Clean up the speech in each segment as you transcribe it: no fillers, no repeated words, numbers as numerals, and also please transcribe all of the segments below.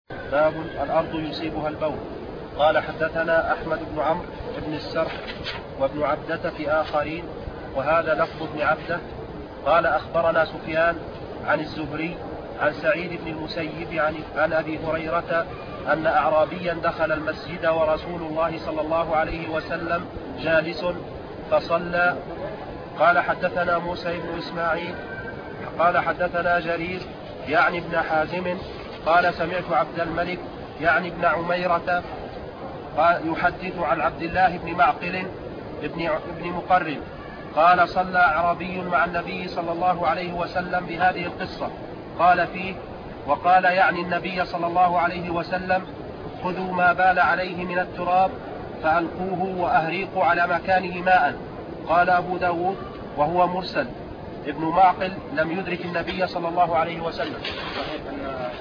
باب الأرض يصيبها البول. قال حدثنا أحمد بن عمرو بن السرح وابن عبدة في آخرين، وهذا لفظ ابن عبدة. قال أخبرنا سفيان عن الزهري عن سعيد بن المسيب عن أبي هريرة أن أعرابيا دخل المسجد ورسول الله صلى الله عليه وسلم جالس فصلى. قال حدثنا موسى بن إسماعيل قال حدثنا جرير يعني ابن حازم قال سمعت عبد الملك يعني ابن عميرة يحدث عن عبد الله بن معقل ابن مقرن قال صلى أعرابي مع النبي صلى الله عليه وسلم بهذه القصة. قال فيه: وقال يعني النبي صلى الله عليه وسلم: خذوا ما بال عليه من التراب فألقوه وأهريقوا على مكانه ماء. قال أبو داود وهو مرسل، ابن معقل لم يدرك النبي صلى الله عليه وسلم. صحيح أن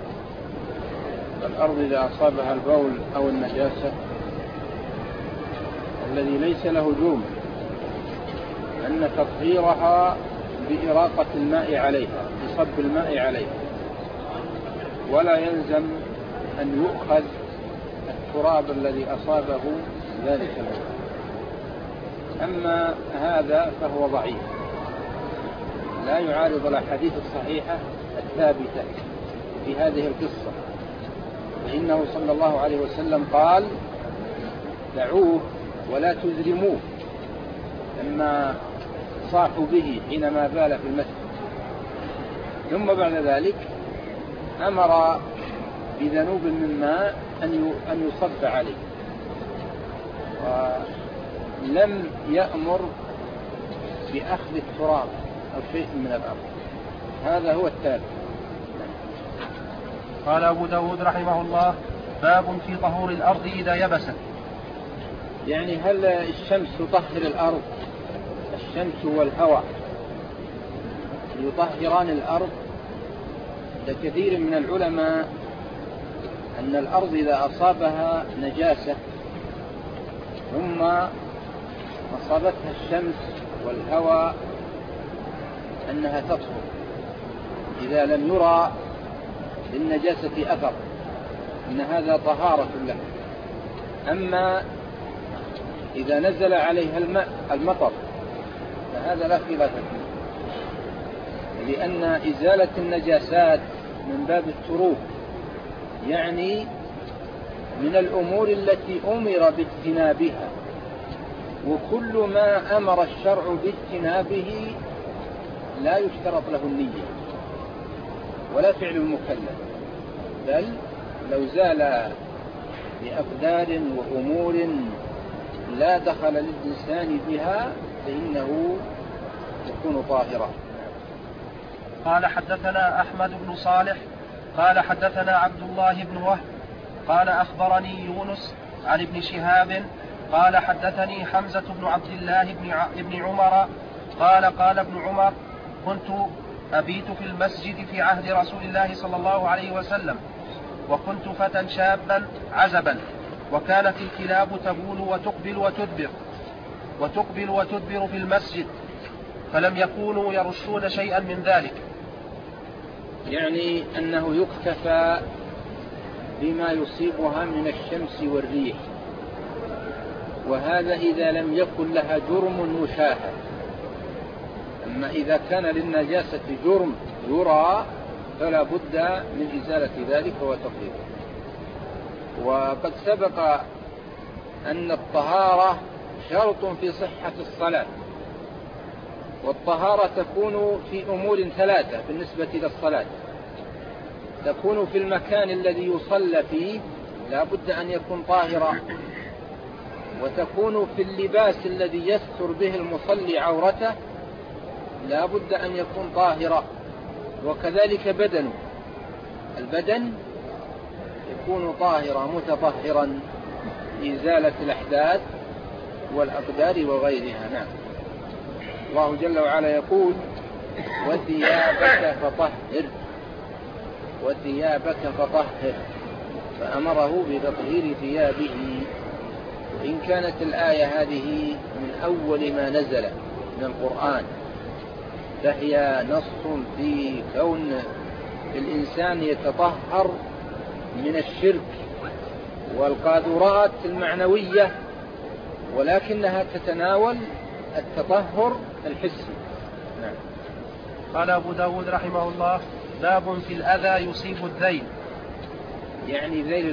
الأرض إذا أصابها البول أو النجاسة الذي ليس له جرم أن تطهيرها بإراقة الماء عليها، بصب الماء عليها، ولا يلزم أن يؤخذ التراب الذي أصابه ذلك الماء. أما هذا فهو ضعيف، لا يعارض الأحاديث الصحيحة الثابتة في هذه القصة، فإنه صلى الله عليه وسلم قال: دعوه ولا تزرموه، لما صاحوا به حينما بال في المسجد. ثم بعد ذلك أمر بذنوب من ماء أن يصب عليه، ولم يأمر بأخذ التراب أو شيء من الأرض. هذا هو التالي. قال أبو داود رحمه الله: باب في طهور الأرض إذا يبست. يعني هل الشمس تطهر الأرض؟ الشمس والهواء يطهران الأرض؟ لكثير من العلماء أن الأرض إذا أصابها نجاسة ثم أصابتها الشمس والهواء أنها تطهر إذا لم يرى للنجاسة أثر، إن هذا طهارة له. أما إذا نزل عليها المطر فهذا لا خلاف فيه، لأن إزالة النجاسات من باب التروب، يعني من الأمور التي أمر باجتنابها، وكل ما أمر الشرع باجتنابه لا يشترط له النية ولا فعل المكلف، بل لو زال بأقدار وأمور لا دخل للإنسان بها فإنه يكون طاهرا. قال حدثنا أحمد بن صالح قال حدثنا عبد الله بن وهب قال أخبرني يونس عن ابن شهاب قال حدثني حمزة بن عبد الله بن عمر قال ابن عمر: كنت أبيت في المسجد في عهد رسول الله صلى الله عليه وسلم، وكنت فتى شابا عزبا، وكانت الكلاب تبول وتقبل وتدبر في المسجد، فلم يكونوا يرشون شيئا من ذلك. يعني أنه يكتفى بما يصيبها من الشمس والريح، وهذا إذا لم يكن لها جرم مشاهد. أما إذا كان للنجاسة جرم يرى فلا بد من إزالة ذلك وتطهيره. وقد سبق أن الطهارة شرط في صحة الصلاة، والطهارة تكون في أمور ثلاثة بالنسبة للصلاة: تكون في المكان الذي يصلى فيه، لا بد أن يكون طاهرا، وتكون في اللباس الذي يستر به المصلي عورته، لا بد أن يكون طاهرا، وكذلك بدنه، البدن يكون طاهرا متطهرا لإزالة الأحداث والأقدار وغيرها. نعم. الله جل وعلا يقول: وثيابك فطهر، فأمره بتطهير ثيابه. وإن كانت الآية هذه من أول ما نزل من القرآن، فهي نص في كون الإنسان يتطهر من الشرك والقاذورات المعنوية، ولكنها تتناول التطهر الحسي. نعم. قال أبو داود رحمه الله: باب في الأذى يصيب الذيل. يعني ذيل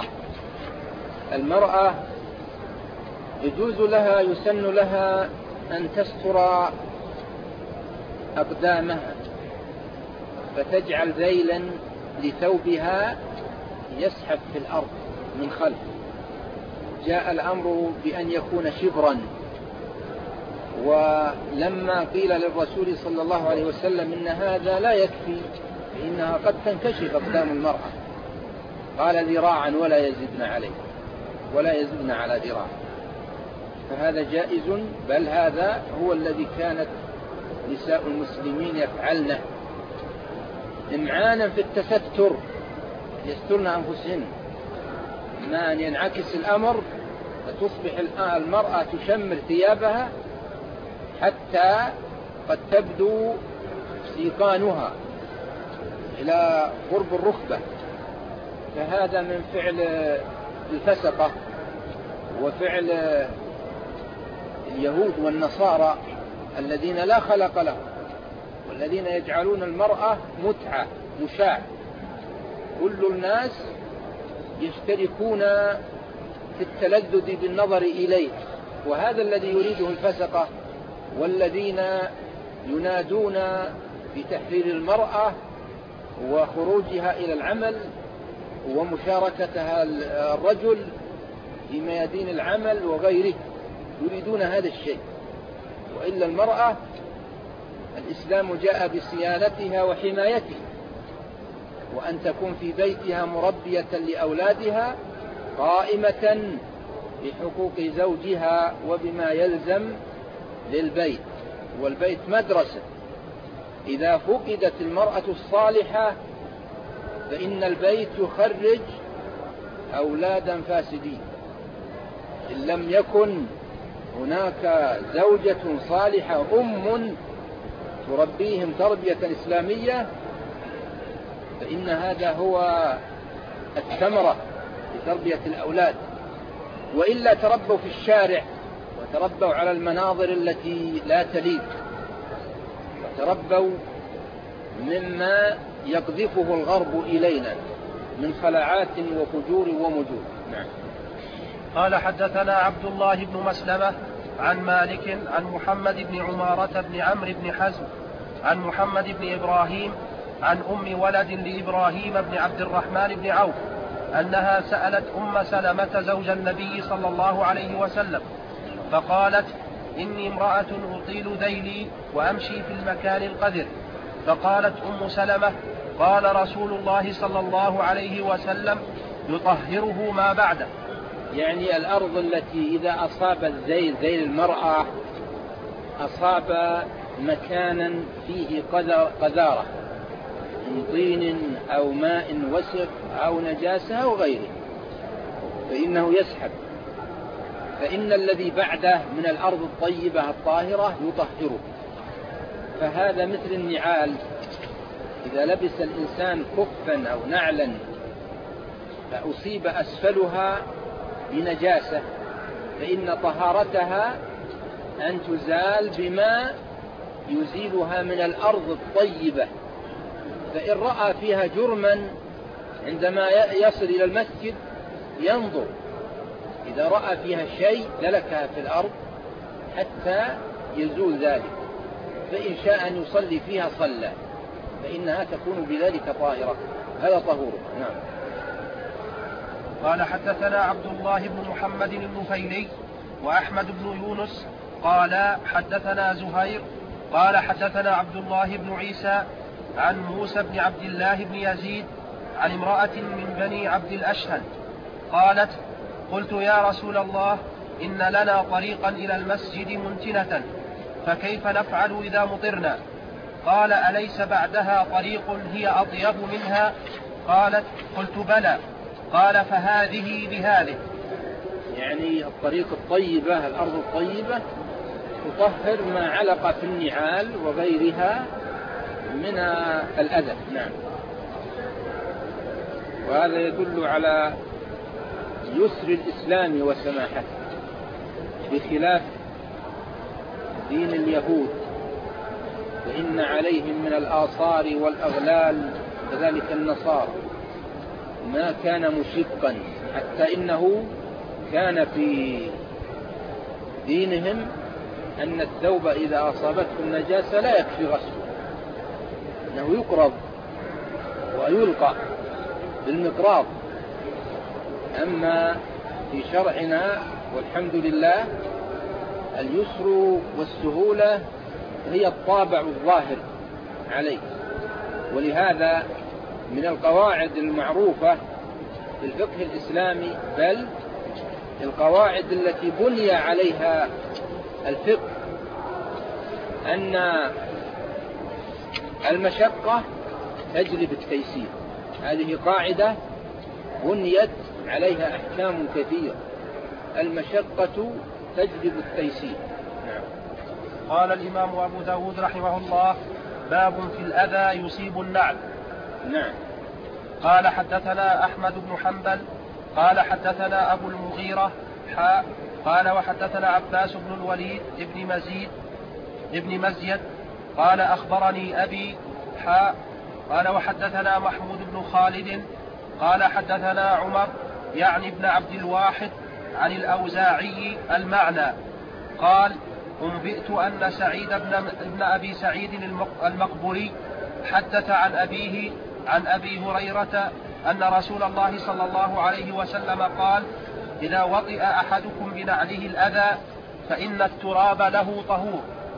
المرأة يجوز لها، يسن لها أن تستر أقدامها، فتجعل ذيلا لثوبها يسحب في الأرض من خلف. جاء الأمر بأن يكون شبرا، ولما قيل للرسول صلى الله عليه وسلم إن هذا لا يكفي، فإنها قد تنكشف أقدام المرأة، قال ذراعا ولا يزدن عليه، ولا يزدن على ذراع. فهذا جائز، بل هذا هو الذي كانت نساء المسلمين يفعلنه إمعانا في التستر، يسترن أنفسهن، ما أن ينعكس الأمر فتصبح المرأة تشمر ثيابها حتى قد تبدو سيقانها إلى قرب الركبة. فهذا من فعل الفسقة وفعل اليهود والنصارى الذين لا خلق لهم، والذين يجعلون المرأة متعة مشاع. كل الناس يشتركون في التلذذ بالنظر إليه، وهذا الذي يريده الفسقة، والذين ينادون بتحرير المرأة وخروجها إلى العمل ومشاركتها الرجل في ميادين العمل وغيره، يريدون هذا الشيء. وإلا المرأة الإسلام جاء بصيانتها وحمايتها، وأن تكون في بيتها مربية لأولادها قائمة بحقوق زوجها وبما يلزم للبيت، والبيت مدرسة. إذا فقدت المرأة الصالحة فإن البيت يخرج أولادا فاسدين. إن لم يكن هناك زوجة صالحة تربيهم تربية إسلامية، فإن هذا هو الثمرة لتربية الأولاد. وإلا تربوا في الشارع، وتربوا على المناظر التي لا تليق، وتربوا مما يقذفه الغرب إلينا من خلاعات وفجور ومجور. نعم. قال: حدثنا عبد الله بن مسلمة عن مالك عن محمد بن عمارة بن عمرو بن حزم عن محمد بن إبراهيم عن أم ولد لإبراهيم بن عبد الرحمن بن عوف أنها سألت أم سلمة زوج النبي صلى الله عليه وسلم فقالت: إني امرأة أطيل ذيلي وأمشي في المكان القذر. فقالت أم سلمة: قال رسول الله صلى الله عليه وسلم: يطهره ما بعده. يعني الأرض التي إذا أصاب الذيل، ذيل المرأة، أصاب مكانا فيه قذارة من طين أو ماء وسخ أو نجاسة أو غيره، فإنه يسحب. فإن الذي بعده من الأرض الطيبة الطاهرة يطهره. فهذا مثل النعال، إذا لبس الإنسان كفا أو نعلا فأصيب أسفلها بنجاسة، فإن طهارتها أن تزال بما يزيلها من الأرض الطيبة. فإن رأى فيها جرما عندما يصل إلى المسجد ينظر، إذا رأى فيها شيء دلكها في الأرض حتى يزول ذلك، فإن شاء أن يصلي فيها صلى، فإنها تكون بذلك طاهرة. هذا طهورها. نعم. قال: حدثنا عبد الله بن محمد النفيلي وأحمد بن يونس قال: حدثنا زهير قال: حدثنا عبد الله بن عيسى عن موسى بن عبد الله بن يزيد عن امرأة من بني عبد الأشهل قالت: قلت يا رسول الله، إن لنا طريقا إلى المسجد منتنة، فكيف نفعل إذا مطرنا؟ قال: أليس بعدها طريق هي أطيب منها؟ قالت: قلت بلى. قال: فهذه بهذه. يعني الطريق الطيبة، الأرض الطيبة تطهر ما علق في النعال وغيرها من الأذى. نعم. وهذا يدل على يسر الإسلام وسماحته، بخلاف دين اليهود، فإن عليهم من الآثار والأغلال كذلك النصارى ما كان مشقا، حتى إنه كان في دينهم أن الثوب إذا أصابته النجاسة لا يكفي غسله، أنه يقرض ويلقى بالمقراض. أما في شرعنا والحمد لله اليسر والسهولة هي الطابع الظاهر عليه، ولهذا من القواعد المعروفة في الفقه الإسلامي، بل القواعد التي بني عليها الفقه، أن المشقة تجلب التيسير. هذه قاعدة بنيت عليها أحكام كثيرة، المشقة تجلب التيسير. نعم. قال الإمام أبو داود رحمه الله: باب في الأذى يصيب النعل. نعم. قال حدثنا أحمد بن حنبل قال حدثنا أبو المغيرة قال وحدثنا عباس بن الوليد ابن مزيد قال أخبرني أبي قال وحدثنا محمود بن خالد قال حدثنا عمر يعني ابن عبد الواحد عن الأوزاعي المعنى قال: أنبئت أن سعيد بن أبي سعيد المقبري حدث عن أبيه عن أبي هريرة أن رسول الله صلى الله عليه وسلم قال: إذا وطئ أحدكم بنعله الأذى فإن التراب له طهور.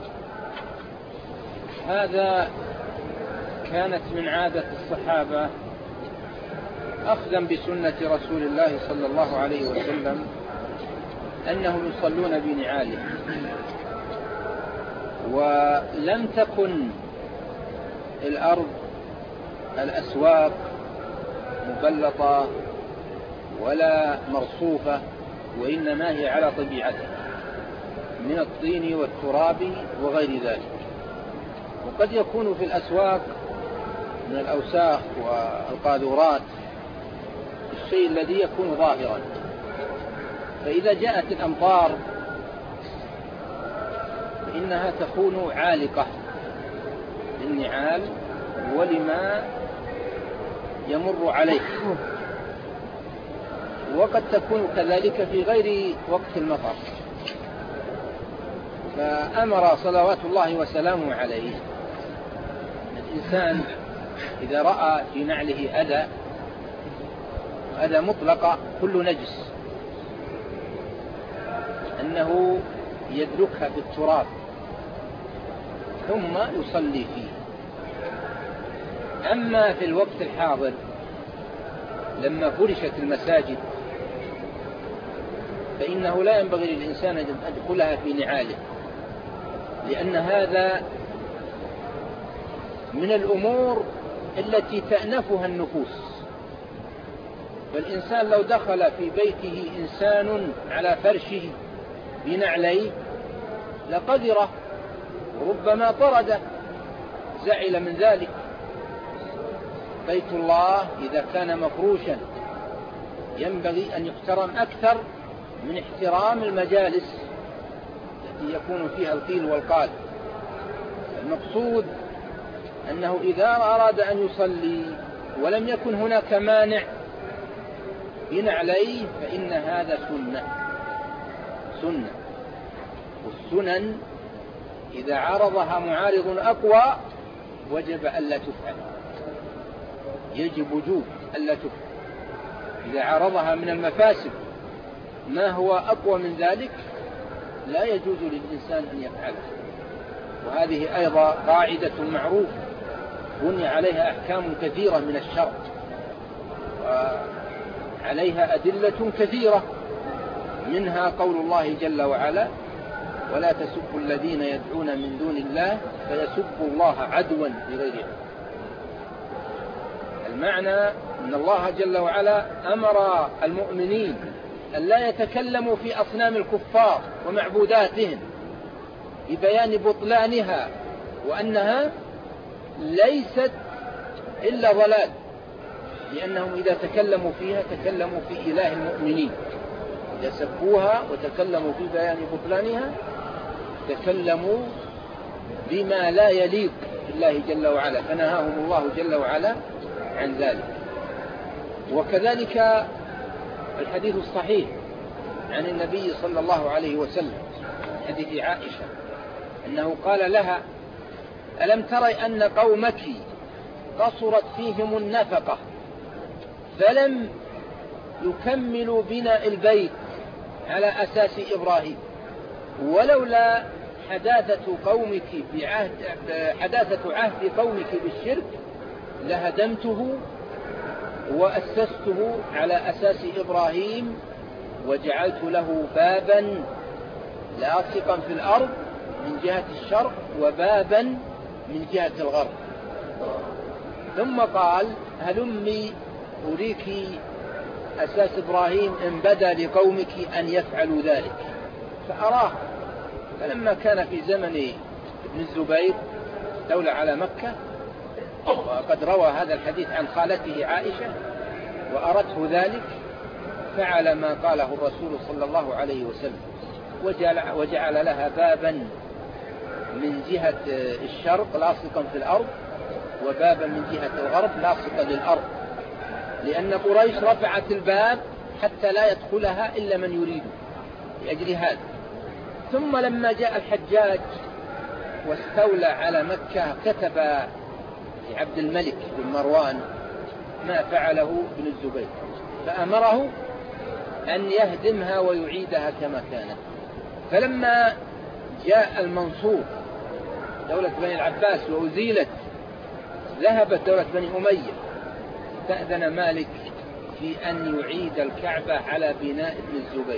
هذا كانت من عادة الصحابة أخذا بسنة رسول الله صلى الله عليه وسلم أنهم يصلون بنعالهم، ولم تكن الأرض الأسواق مبلطة ولا مرصوفة، وإنما هي على طبيعتها من الطين والتراب وغير ذلك. وقد يكون في الأسواق من الأوساخ والقاذورات الشيء الذي يكون ظاهرا، فإذا جاءت الأمطار فإنها تكون عالقة للنعال ولما يمر عليه، وقد تكون كذلك في غير وقت المطر. فأمر صلوات الله وسلامه عليه الإنسان إذا رأى في نعله أذى مطلقة كل نجس أنه يدلكها بالتراب ثم يصلي فيه. أما في الوقت الحاضر لما فرشت المساجد فإنه لا ينبغي للإنسان أن يدخلها في نعاله، لأن هذا من الأمور التي تأنفها النفوس. فالإنسان لو دخل في بيته إنسان على فرشه بنعليه لقدره وربما طرده، زعل من ذلك. بيت الله إذا كان مفروشا ينبغي أن يحترم أكثر من احترام المجالس التي يكون فيها القيل والقال. المقصود أنه إذا أراد أن يصلي ولم يكن هناك مانع بنعليه فإن هذا سنة، والسنن إذا عارضها معارض أقوى وجب ألا تفعل، يجب وجوب ألا تفعل. إذا عارضها من المفاسد ما هو أقوى من ذلك لا يجوز للإنسان أن يفعله. وهذه أيضا قاعدة معروفة بني عليها أحكام كثيرة من الشرع وعليها أدلة كثيرة، منها قول الله جل وعلا: ولا تسبوا الذين يدعون من دون الله فيسبوا الله عدوا بغير علم. المعنى أن الله جل وعلا أمر المؤمنين أن لا يتكلموا في أصنام الكفار ومعبوداتهم ببيان بطلانها وأنها ليست إلا ضلال، لأنهم إذا تكلموا فيها تكلموا في إله المؤمنين، إذا سبوها وتكلموا في بيان بطلانها تكلموا بما لا يليق بالله جل وعلا، فنهاهم الله جل وعلا عن ذلك. وكذلك الحديث الصحيح عن النبي صلى الله عليه وسلم، حديث عائشة، أنه قال لها: ألم تري أن قومك قصرت فيهم النفقة فلم يكملوا بناء البيت على أساس إبراهيم، ولولا حداثة عهد قومك بالشرك لهدمته وأسسته على أساس إبراهيم وجعلت له بابا لاصقا في الأرض من جهة الشرق وبابا من جهة الغرب. ثم قال: هلمي أريك أساس إبراهيم إن بدا لقومك أن يفعلوا ذلك. فأراه. فلما كان في زمن ابن الزبير دولة على مكة، وقد روى هذا الحديث عن خالته عائشة وأرته ذلك، فعل ما قاله الرسول صلى الله عليه وسلم، وجعل لها بابا من جهة الشرق لاصقا في الأرض وبابا من جهة الغرب لاصقا للأرض، لأن قريش رفعت الباب حتى لا يدخلها إلا من يريده لأجل هذا. ثم لما جاء الحجاج واستولى على مكة كتب لعبد الملك بن مروان ما فعله ابن الزبير، فأمره أن يهدمها ويعيدها كما كانت. فلما جاء المنصور دولة بني العباس وأزيلت، ذهبت دولة بني أمية، استأذن مالك في أن يعيد الكعبة على بناء ابن الزبير،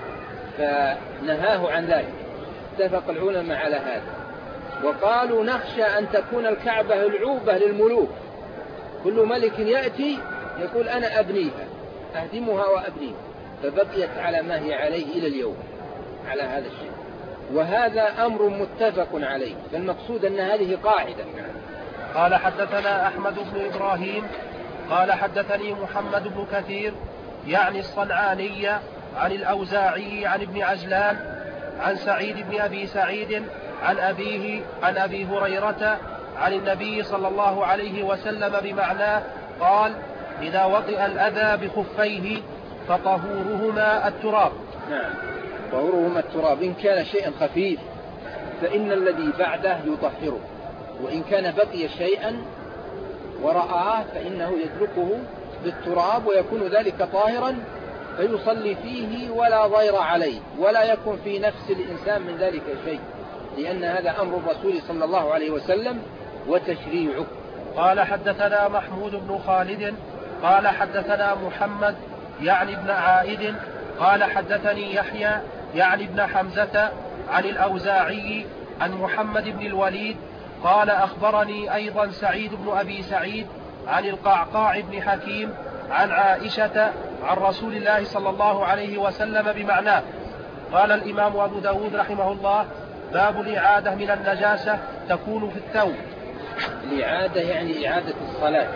فنهاه عن ذلك. اتفق العلماء على هذا، وقالوا: نخشى أن تكون الكعبة العوبة للملوك، كل ملك يأتي يقول: أنا أبنيها، أهدمها وأبنيها، فبقيت على ما هي عليه إلى اليوم على هذا الشيء. وهذا أمر متفق عليه، فالمقصود أن هذه قاعدة. قال: حدثنا أحمد بن إبراهيم قال: حدثني محمد بن كثير يعني الصنعاني عن الأوزاعي عن ابن عجلان عن سعيد بن أبي سعيد عن أبيه عن أبي هريرة عن النبي صلى الله عليه وسلم بمعناه قال: إذا وطئ الأذى بخفيه فطهورهما التراب. نعم، طهورهما التراب. إن كان شيئا خفيف فإن الذي بعده يطهره، وإن كان بقي شيئا ورآه فإنه يدلقه بالتراب ويكون ذلك طاهرا فيصلي فيه ولا ضير عليه، ولا يكون في نفس الإنسان من ذلك شيء، لأن هذا أمر الرسول صلى الله عليه وسلم وتشريعه. قال: حدثنا محمود بن خالد قال: حدثنا محمد يعني ابن عائد قال: حدثني يحيى يعني ابن حمزة عن الأوزاعي عن محمد بن الوليد قال: أخبرني أيضا سعيد بن أبي سعيد عن القعقاع بن حكيم عن عائشة عن رسول الله صلى الله عليه وسلم بمعناه. قال الإمام أبو داود رحمه الله: باب الإعادة من النجاسة تكون في الثوب. الإعادة يعني إعادة الصلاة.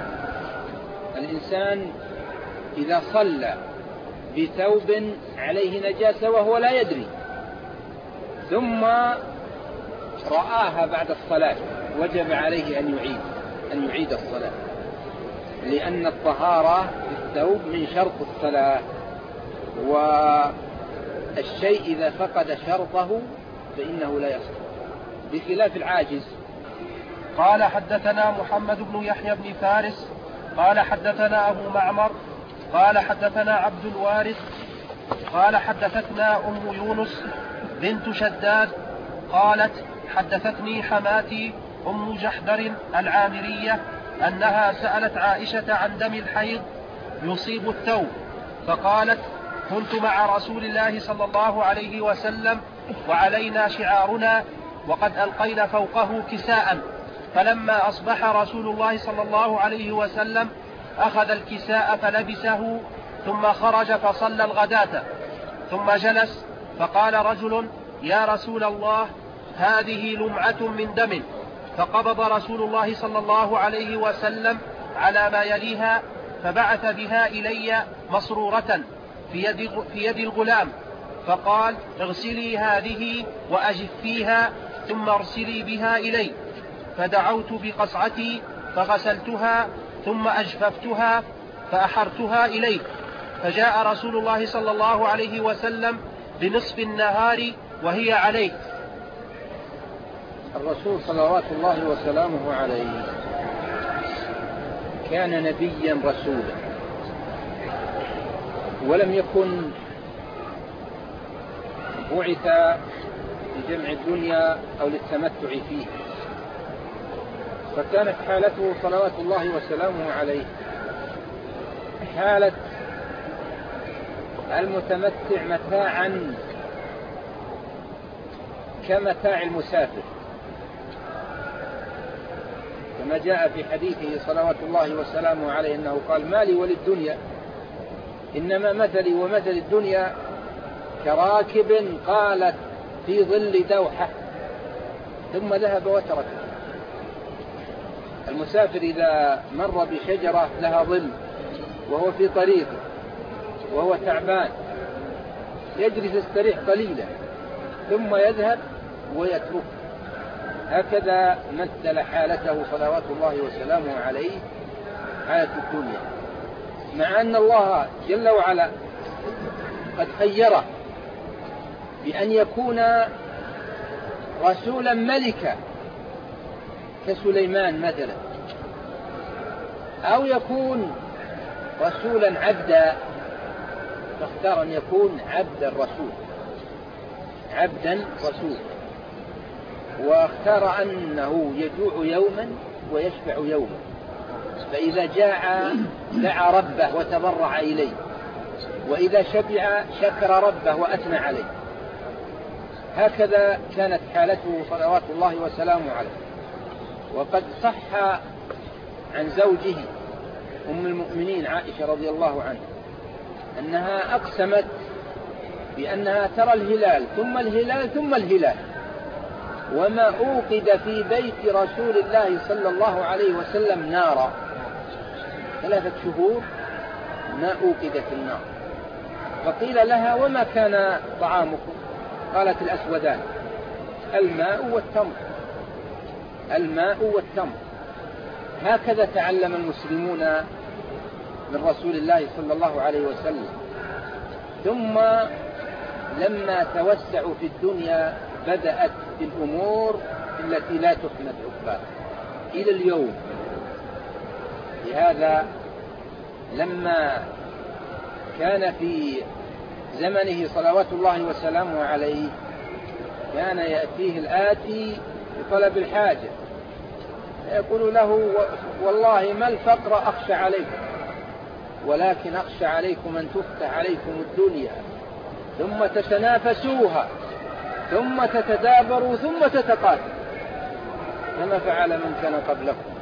الإنسان إذا صلى بثوب عليه نجاسة وهو لا يدري ثم رآها بعد الصلاة وجب عليه أن يعيد الصلاة، لأن الطهارة في الثوب من شرط الصلاة، والشيء إذا فقد شرطه فإنه لا يصح، بخلاف العاجز. قال: حدثنا محمد بن يحيى بن فارس قال: حدثنا أبو معمر قال: حدثنا عبد الوارث قال: حدثتنا أم يونس بنت شداد قالت: حدثتني حماتي أم جحدر العامرية أنها سألت عائشة عن دم الحيض يصيب الثوب، فقالت: كنت مع رسول الله صلى الله عليه وسلم وعلينا شعارنا وقد ألقينا فوقه كساء، فلما أصبح رسول الله صلى الله عليه وسلم أخذ الكساء فلبسه ثم خرج فصلى الغداة، ثم جلس فقال رجل: يا رسول الله، هذه لمعة من دم، فقبض رسول الله صلى الله عليه وسلم على ما يليها فبعث بها إلي مصرورة في يد الغلام، فقال: اغسلي هذه وأجفيها ثم ارسلي بها إلي. فدعوت بقصعتي فغسلتها ثم أجففتها فأحرتها إليه، فجاء رسول الله صلى الله عليه وسلم بنصف النهار وهي عليه. الرسول صلوات الله وسلامه عليه كان نبيا رسولا، ولم يكن بعث لجمع الدنيا أو للتمتع فيه، فكانت حالته صلوات الله وسلامه عليه حالة المتمتع متاعا كمتاع المسافر، كما جاء في حديثه صلوات الله وسلامه عليه أنه قال: ما لي وللدنيا إنما مثلي ومثل الدنيا كراكب قالت في ظل دوحة ثم ذهب وتركه. المسافر إذا مر بشجرة لها ظل وهو في طريقه وهو تعبان يجلس يستريح قليلا ثم يذهب ويتركه. هكذا مثل حالته صلوات الله وسلامه عليه حالة الدنيا، مع أن الله جل وعلا قد خيره بأن يكون رسولا ملكا كسليمان مثلا، أو يكون رسولا عبدا، فاختار أن يكون عبدا رسول، واختار أنه يجوع يوما ويشبع يوما، فإذا جاع دعا ربه وتضرع إليه، وإذا شبع شكر ربه وأثنى عليه. هكذا كانت حالته صلوات الله وسلامه عليه. وقد صح عن زوجه أم المؤمنين عائشة رضي الله عنها أنها أقسمت بأنها ترى الهلال ثم الهلال ثم الهلال، وما أوقد في بيت رسول الله صلى الله عليه وسلم نارا 3 شهور ما أوقدت النار. فقيل لها: وما كان طعامكم؟ قالت: الأسودان، الماء والتمر. هكذا تعلم المسلمون من رسول الله صلى الله عليه وسلم. ثم لما توسعوا في الدنيا بدأت الأمور التي لا تحمد عقباها إلى اليوم. لهذا لما كان في زمنه صلوات الله وسلامه عليه كان يأتيه الآتي بطلب الحاجة يقول له: والله ما الفقر أخشى عليكم، ولكن أخشى عليكم أن تفتح عليكم الدنيا ثم تتنافسوها ثم تتدابروا ثم تتقاتلوا كما فعل من كان قبلكم.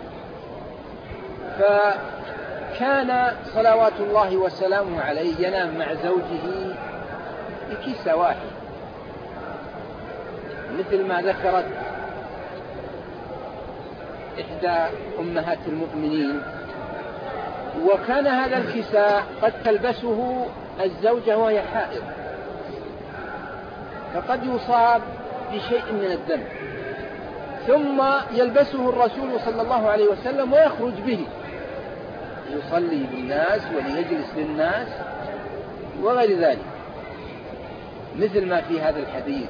فكان صلوات الله وسلامه عليه ينام مع زوجه بكيسة واحد، مثل ما ذكرت إحدى أمهات المؤمنين. وكان هذا الكساء قد تلبسه الزوجة وهي حائض، فقد يصاب بشيء من الدم، ثم يلبسه الرسول صلى الله عليه وسلم ويخرج به يصلي بالناس وليجلس للناس وغير ذلك، مثل ما في هذا الحديث.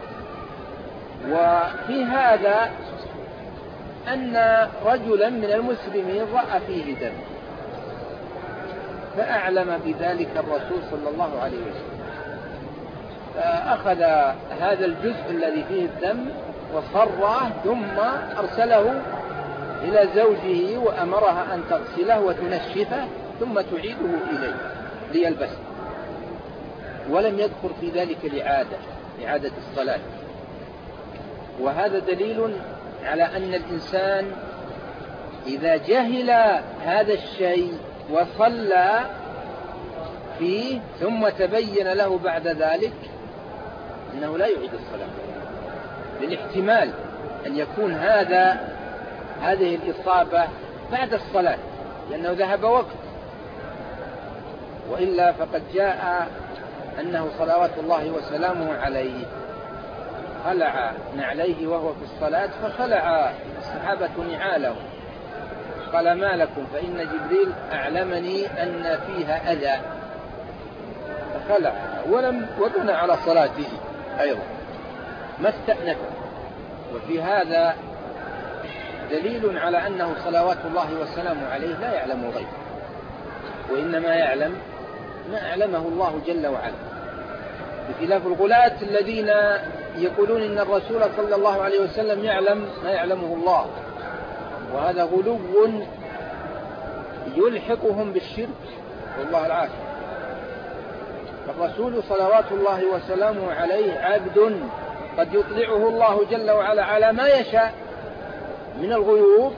وفي هذا أن رجلا من المسلمين رأى فيه دم، فأعلم بذلك الرسول صلى الله عليه وسلم، فأخذ هذا الجزء الذي فيه الدم وصره ثم أرسله إلى زوجه وأمرها أن تغسله وتنشفه ثم تعيده إليه ليلبسه، ولم يذكر في ذلك لعادة الصلاة. وهذا دليل على أن الإنسان إذا جهل هذا الشيء وصلى فيه ثم تبين له بعد ذلك أنه لا يعيد الصلاة، للاحتمال أن يكون هذه الإصابة بعد الصلاة، لأنه ذهب وقت وإلا فقد جاء أنه صلوات الله وسلامه عليه خلع نعليه وهو في الصلاة، فخلع الصحابة نعاله، قال ما لكم فإن جبريل أعلمني أن فيها أذى، فخلع وبنى على صلاته أيضا ما استأنف. وفي هذا دليل على أنه صلوات الله وسلامه عليه لا يعلم غيب، وإنما يعلم ما أعلمه الله جل وعلا، بخلاف الغلاة الذين يقولون إن الرسول صلى الله عليه وسلم يعلم ما يعلمه الله، وهذا غلو يلحقهم بالشرك والله العافية. فالرسول صلوات الله وسلامه عليه عبد قد يطلعه الله جل وعلا على ما يشاء من الغيوب،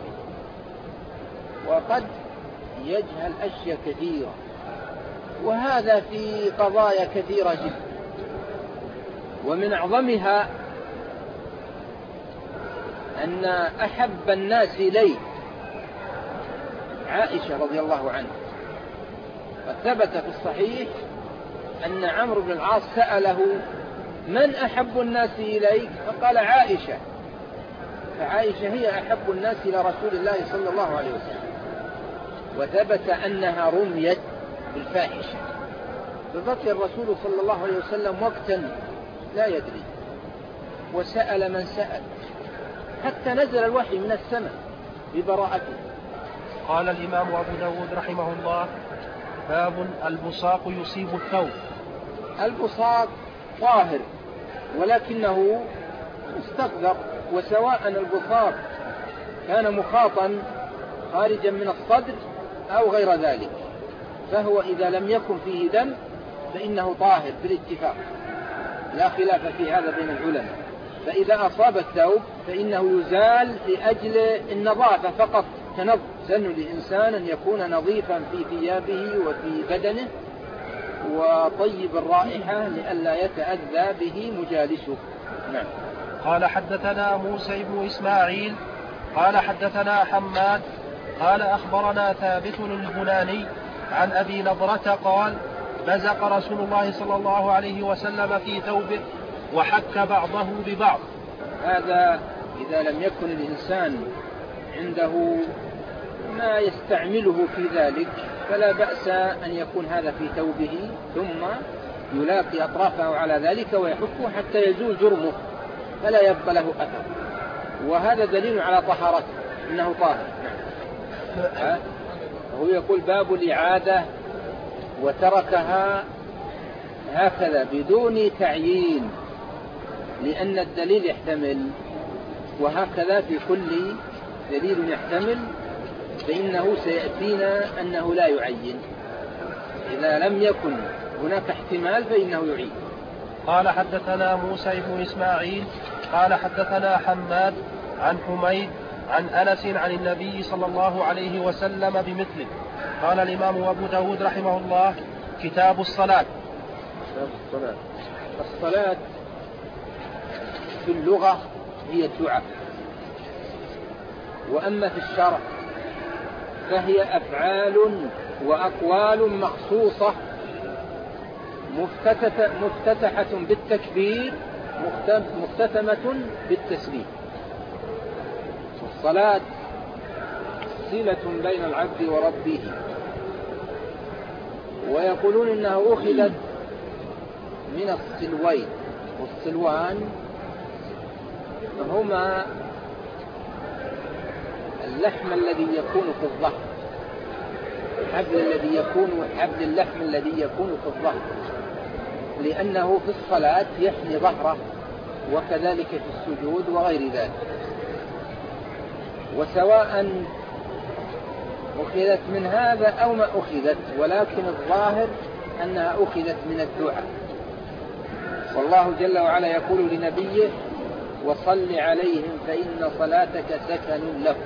وقد يجهل أشياء كثيرة، وهذا في قضايا كثيرة جدا. ومن أعظمها أن أحب الناس إليه عائشة رضي الله عنها، قد ثبت في الصحيح أن عمرو بن العاص سأله من أحب الناس إليك؟ فقال عائشة، فعائشة هي أحب الناس إلى رسول الله صلى الله عليه وسلم. وثبت أنها رميت بالفاحشة، فبقي الرسول صلى الله عليه وسلم وقتا لا يدري، وسأل من سأل حتى نزل الوحي من السماء ببراءته. قال الإمام أبو داود رحمه الله: باب البصاق يصيب الثوب. البصاق طاهر ولكنه مستقذر، وسواء البصاق كان مخاطا خارجا من الصدر أو غير ذلك، فهو إذا لم يكن فيه دم فإنه طاهر بالاتفاق، لا خلاف في هذا بين العلماء. فإذا أصاب الثوب فإنه يزال لأجل النظافة فقط، سن للإنسان أن يكون نظيفا في ثيابه وفي بدنه وطيب الرائحة لئلا يتأذى به مجالسه. نعم. قال حدثنا موسى بن إسماعيل قال حدثنا حماد قال أخبرنا ثابت البناني عن أبي نضرة قال: بزق رسول الله صلى الله عليه وسلم في ثوبه وحك بعضه ببعض. هذا إذا لم يكن الإنسان عنده ما يستعمله في ذلك فلا بأس أن يكون هذا في ثوبه، ثم يلاقي أطرافه على ذلك ويحكه حتى يزول جرمه فلا يبقى له أثر، وهذا دليل على طهارته إنه طاهر. هو يقول باب الإعادة، وتركها هكذا بدون تعيين لأن الدليل يحتمل، وهكذا في كل دليل يحتمل فإنه سيأتينا أنه لا يعين، إذا لم يكن هناك احتمال فإنه يعين. قال حدثنا موسى بن إسماعيل قال حدثنا حماد عن حميد عن أنس عن النبي صلى الله عليه وسلم بمثله. قال الإمام أبو داود رحمه الله: كتاب الصلاة. الصلاة في اللغة هي الدعاء، وأما في الشرع فهي أفعال وأقوال مخصوصة مفتتحة بالتكبير مختتمة بالتسليم. الصلاة صلة بين العبد وربه، ويقولون إنها أخذت من السلوين، والسلوان هما اللحم الذي يكون في الظهر، حبل اللحم الذي يكون في الظهر، لأنه في الصلاة يحمي ظهره، وكذلك في السجود وغير ذلك. وسواء أخذت من هذا أو ما أخذت، ولكن الظاهر أنها أخذت من الدعاء. والله جل وعلا يقول لنبيه: وصل عليهم فإن صلاتك سكن لهم.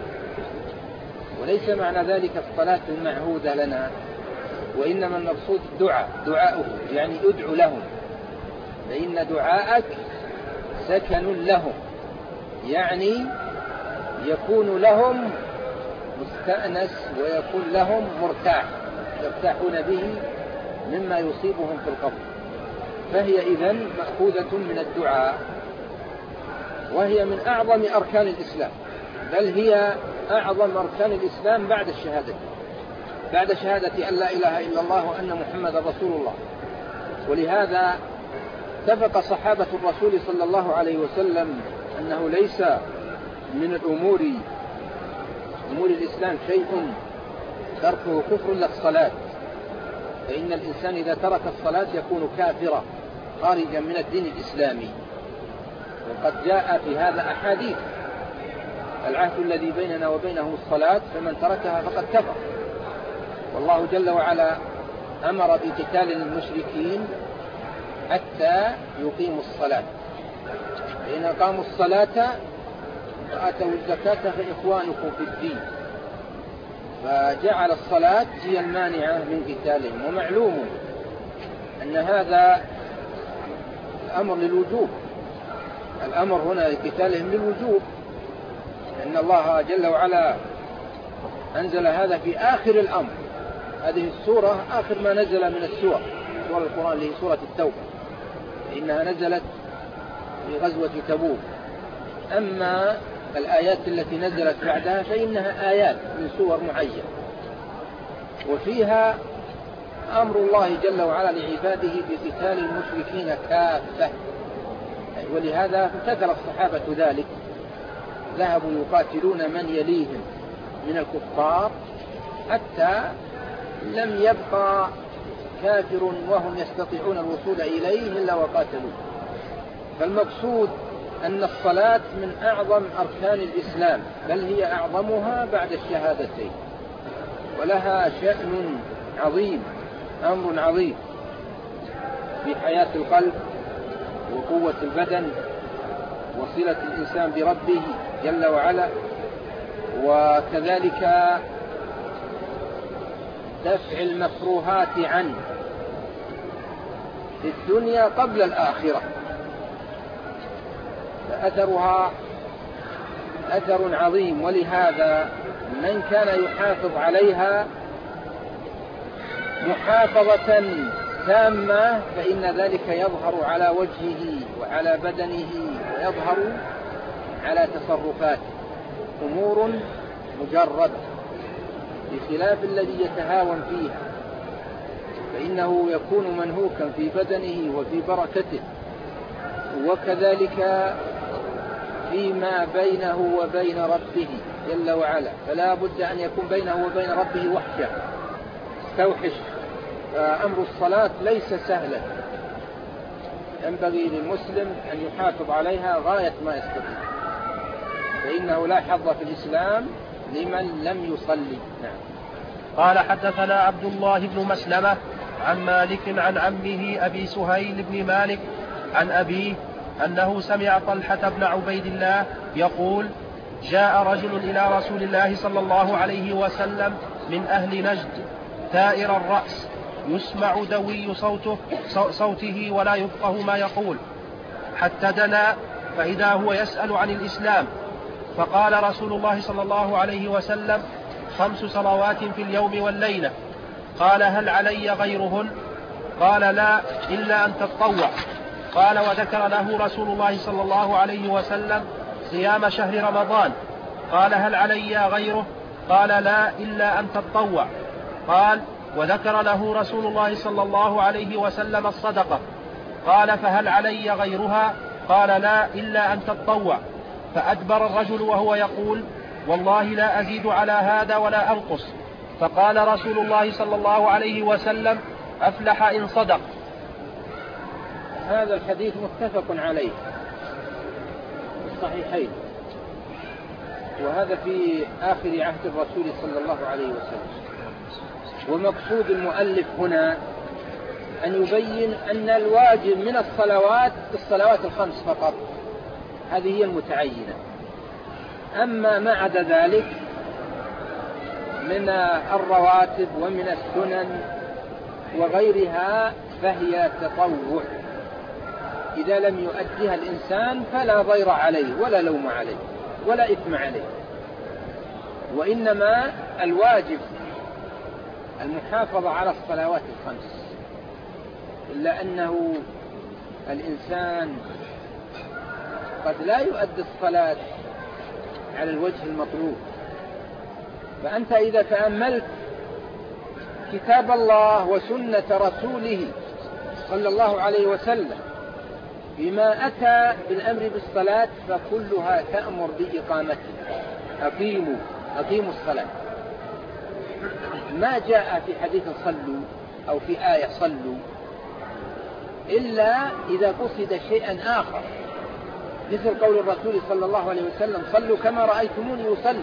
وليس معنى ذلك الصلاة المعهودة لنا، وإنما المقصود دعاؤه، يعني ادعو لهم فإن دعاءك سكن لهم، يعني يكون لهم مستأنس ويكون لهم مرتاح. يرتاحون به مما يصيبهم في القبر. فهي إذن مأخوذة من الدعاء، وهي من أعظم أركان الإسلام، بل هي أعظم أركان الإسلام بعد الشهادة، بعد شهادة أن لا إله إلا الله وأن محمد رسول الله. ولهذا اتفق صحابة الرسول صلى الله عليه وسلم أنه ليس من أمور الإسلام شيء تركه كفر إلا الصلاة، فإن الإنسان إذا ترك الصلاة يكون كافرا خارجا من الدين الإسلامي. وقد جاء في هذا أحاديث: العهد الذي بيننا وبينهم الصلاة فمن تركها فقد كفر. والله جل وعلا أمر بقتال المشركين حتى يقيموا الصلاة، فإن أقاموا الصلاة وآتوا الزكاة فإخوانكم في الدين. فجعل الصلاة هي المانعة من قتالهم. ومعلوم أن هذا الأمر للوجوب، الأمر هنا لقتالهم للوجوب، لأن الله جل وعلا أنزل هذا في آخر الأمر. هذه السورة آخر ما نزل من السور القرآن اللي هي سورة التوبة، إنها نزلت في غزوة تبوك. أما الآيات التي نزلت بعدها فإنها آيات من سور معينة، وفيها أمر الله جل وعلا لعباده بقتال المشركين كافة. ولهذا ابتكر الصحابة ذلك، ذهبوا يقاتلون من يليهم من الكفار حتى لم يبقى كافر وهم يستطيعون الوصول إليه إلا وقاتلوه. فالمقصود أن الصلاة من أعظم أركان الإسلام، بل هي أعظمها بعد الشهادتين، ولها شأن عظيم، أمر عظيم في حياة القلب وقوة البدن وصلة الإنسان بربه جل وعلا، وكذلك دفع المكروهات عنه في الدنيا قبل الآخرة. فأثرها أثر عظيم. ولهذا من كان يحافظ عليها محافظة تامة فإن ذلك يظهر على وجهه وعلى بدنه ويظهر على تصرفاته، أمور مجردة، بخلاف الذي يتهاون فيها، فإنه يكون منهوكا في بدنه وفي بركته، وكذلك فيما بينه وبين ربه جل وعلا. فلا بد أن يكون بينه وبين ربه وحشة توحش. فأمر الصلاة ليس سهلا، ينبغي للمسلم أن يحافظ عليها غاية ما يستطيع، فإنه لا حظ في الإسلام لمن لم يصلي. نعم. قال حدثنا عبد الله بن مسلمة عن مالك عن عمه أبي سهيل بن مالك عن أبيه أنه سمع طلحة بن عبيد الله يقول: جاء رجل إلى رسول الله صلى الله عليه وسلم من أهل نجد ثائر الرأس، يسمع دوي صوته ولا يفقه ما يقول، حتى دنا فإذا هو يسأل عن الإسلام. فقال رسول الله صلى الله عليه وسلم: 5 صلوات في اليوم والليلة. قال: هل علي غيرهن؟ قال: لا، إلا أن تتطوع. قال: وذكر له رسول الله صلى الله عليه وسلم صيام شهر رمضان. قال: هل علي غيره؟ قال: لا، إلا أن تتطوع. قال: وذكر له رسول الله صلى الله عليه وسلم الصدقة. قال: فهل علي غيرها؟ قال: لا، إلا أن تتطوع. فأدبر الرجل وهو يقول: والله لا أزيد على هذا ولا أنقص. فقال رسول الله صلى الله عليه وسلم: أفلح إن صدق. هذا الحديث متفق عليه في الصحيحين، وهذا في آخر عهد الرسول صلى الله عليه وسلم. ومقصود المؤلف هنا أن يبين أن الواجب من الصلوات الخمس فقط، هذه هي المتعينة. أما ما عدا ذلك من الرواتب ومن السنن وغيرها فهي تطوع، إذا لم يؤديها الإنسان فلا ضير عليه ولا لوم عليه ولا إثم عليه. وإنما الواجب المحافظة على الصلوات الخمس، إلا أنه الإنسان قد لا يؤدي الصلاة على الوجه المطلوب. فأنت إذا تأملت كتاب الله وسنة رسوله صلى الله عليه وسلم بما أتى بالأمر بالصلاة فكلها تأمر بإقامتها. أقيموا الصلاة. ما جاء في حديث صلوا أو في آية صلوا إلا إذا قصد شيئا آخر، مثل قول الرسول صلى الله عليه وسلم صلوا كما رأيتموني يصلي،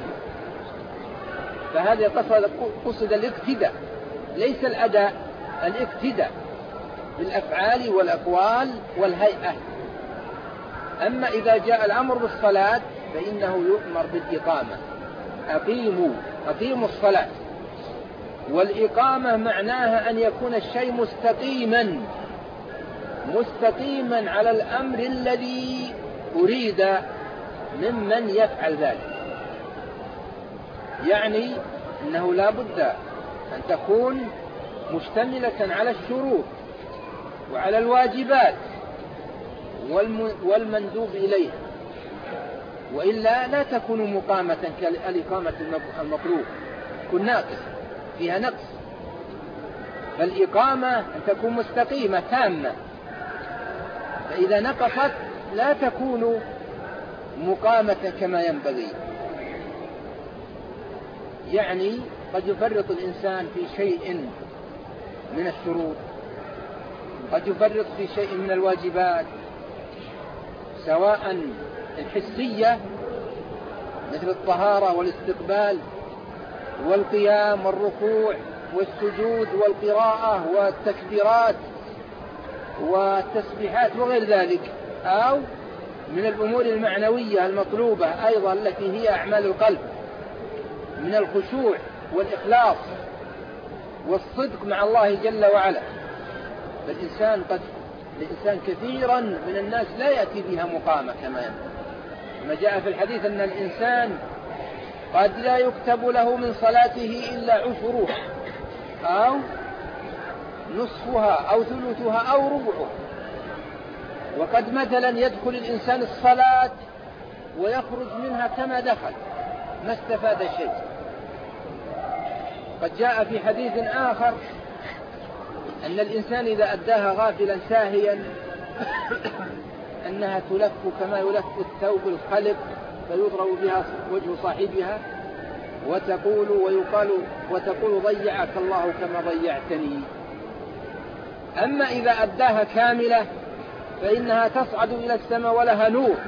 فهذا قصد الاقتداء ليس الأداء، الاقتداء بالأفعال والأقوال والهيئة. أما إذا جاء الأمر بالصلاة فإنه يؤمر بالإقامة. أقيموا الصلاة. والإقامة معناها أن يكون الشيء مستقيما على الأمر الذي أريد ممن يفعل ذلك. يعني أنه لا بد أن تكون مشتملة على الشروط وعلى الواجبات والمندوب إليه، وإلا لا تكون مقامة كالإقامة المطلوب، تكون ناقص فيها نقص. فالإقامة أن تكون مستقيمة تامة، فإذا نقصت لا تكون مقامة كما ينبغي. يعني قد يفرط الإنسان في شيء من الشروط، قد يفرط في شيء من الواجبات، سواء الحسية مثل الطهارة والاستقبال والقيام والركوع والسجود والقراءة والتكبيرات والتسبيحات وغير ذلك، أو من الأمور المعنوية المطلوبة أيضا التي هي أعمال القلب من الخشوع والإخلاص والصدق مع الله جل وعلا. فالإنسان كثيرا من الناس لا يأتي بها مقامة كما ينبغي. كما جاء في الحديث أن الإنسان قد لا يكتب له من صلاته إلا عشرها أو نصفها أو ثلثها أو ربعها. وقد مثلا يدخل الإنسان الصلاة ويخرج منها كما دخل، ما استفاد شيء. قد جاء في حديث آخر أن الإنسان إذا أداها غافلا ساهيا أنها تلف كما يلف الثوب الخلق فيضرب بها وجه صاحبها وتقول ضيعك الله كما ضيعتني. أما إذا أداها كاملة فإنها تصعد إلى السماء ولها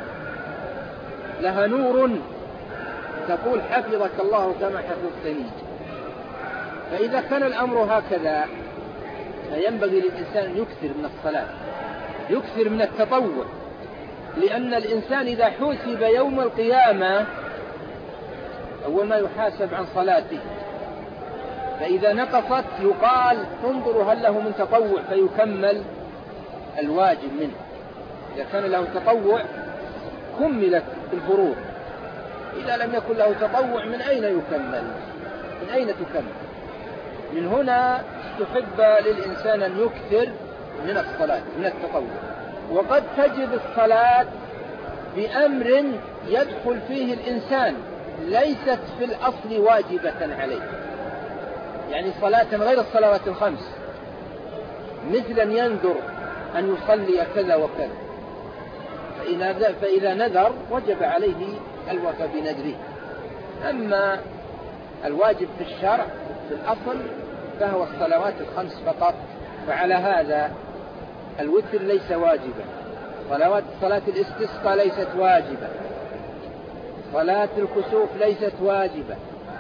نور تقول حفظك الله كما حفظتني. فإذا كان الأمر هكذا فينبغي للإنسان أن يكثر من الصلاة، يكثر من التطوع، لأن الإنسان إذا حوسب يوم القيامة أول ما يحاسب عن صلاته، فإذا نقصت يقال انظروا هل له من تطوع فيكمل الواجب منه. إذا كان له تطوع كملت الفروض، إذا لم يكن له تطوع من أين يكمل؟ من أين تكمل؟ من هنا تحب للإنسان أن يكثر من الصلاة من التطوع. وقد تجد الصلاة بأمر يدخل فيه الإنسان ليست في الأصل واجبة عليه، يعني صلاة غير الصلوات الخمس، مثل أن ينذر أن يصلي كذا وكذا، فإذا نذر وجب عليه الوفاء بنذره. أما الواجب في الشرع في الأصل فهو الصلوات الخمس فقط. فعلى هذا الوتر ليس واجبا، صلاة الاستسقاء ليست واجبة، صلاة الكسوف ليست واجبة،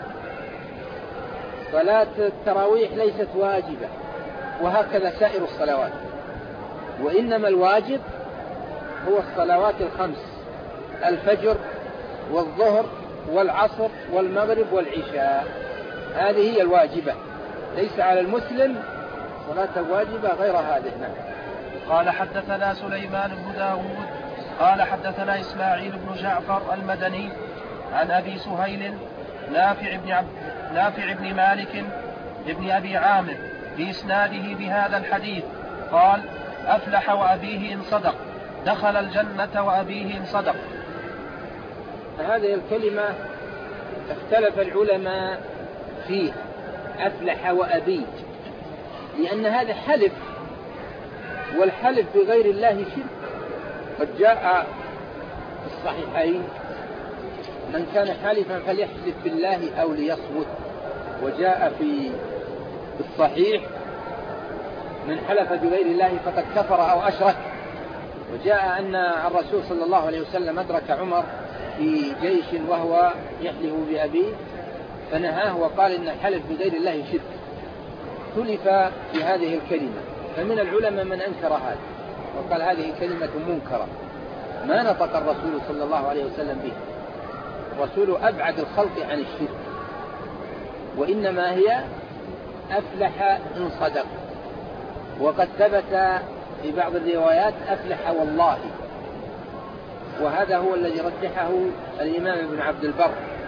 صلاة التراويح ليست واجبة، وهكذا سائر الصلوات. وإنما الواجب هو الصلوات الخمس: الفجر والظهر والعصر والمغرب والعشاء، هذه هي الواجبة. ليس على المسلم صلاة واجبة غير هذه. قال حدثنا سليمان بن داود قال حدثنا إسماعيل بن جعفر المدني عن أبي سهيل نافع بن مالك ابن أبي عامر بإسناده بهذا الحديث قال: أفلح وأبيه إن صدق، دخل الجنة وأبيه إن صدق. هذه الكلمة اختلف العلماء فيه، أفلح وأبيه، لأن هذا حلف، والحلف بغير الله شرك. قد جاء في الصحيحين: من كان حالفا فليحلف بالله أو ليصمت. وجاء في الصحيح: من حلف بغير الله فقد كفر أو أشرك. وجاء أن الرسول صلى الله عليه وسلم أدرك عمر في جيش وهو يحلف بأبيه فنهاه وقال إن الحلف بغير الله شرك. اختلف في هذه الكلمة، فمن العلماء من أنكر هذا وقال هذه كلمة منكرة ما نطق الرسول صلى الله عليه وسلم بها. الرسول أبعد الخلق عن الشرك، وإنما هي أفلح إن صدق. وقد ثبت في بعض الروايات أفلح والله، وهذا هو الذي رجحه الإمام ابن عبد البر،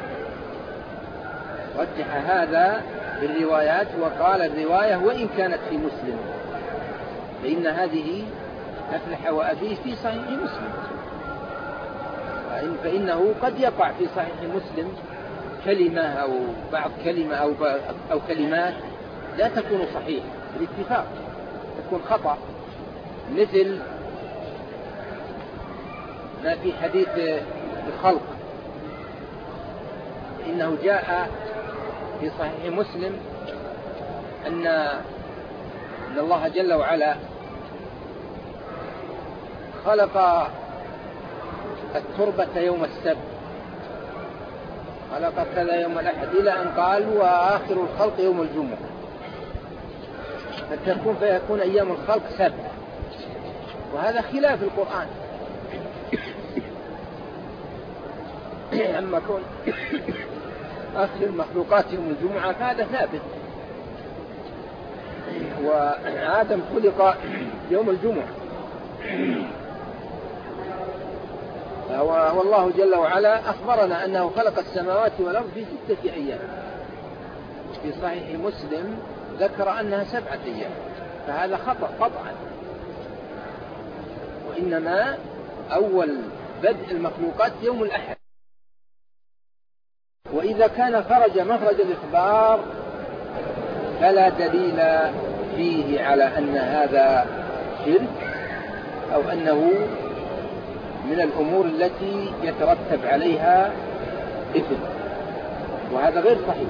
رجح هذا بالروايات وقال الرواية وإن كانت في مسلم، فإن هذه أفلح وأبيه في صحيح مسلم، فإنه قد يقع في صحيح مسلم كلمة أو بعض كلمة أو كلمات لا تكون صحيحة بالاتفاق، تكون خطأ، مثل ما في حديث الخلق، إنه جاء في صحيح مسلم أن الله جل وعلا خلق التربة يوم السبت، خلق كذا يوم الأحد، إلى أن قال وآخر الخلق يوم الجمعة، فيكون أيام الخلق سبت، وهذا خلاف القرآن. أما كون آخر المخلوقات يوم الجمعة فهذا ثابت، وآدم خلق يوم الجمعة، والله جل وعلا أخبرنا أنه خلق السماوات والأرض في 6 أيام. في صحيح مسلم ذكر أنها 7 أيام، فهذا خطأ قطعا، وإنما أول بدء المخلوقات يوم الأحد. وإذا كان خرج مخرج الإخبار فلا دليل فيه على أن هذا شرك أو أنه من الأمور التي يترتب عليها إثم، وهذا غير صحيح،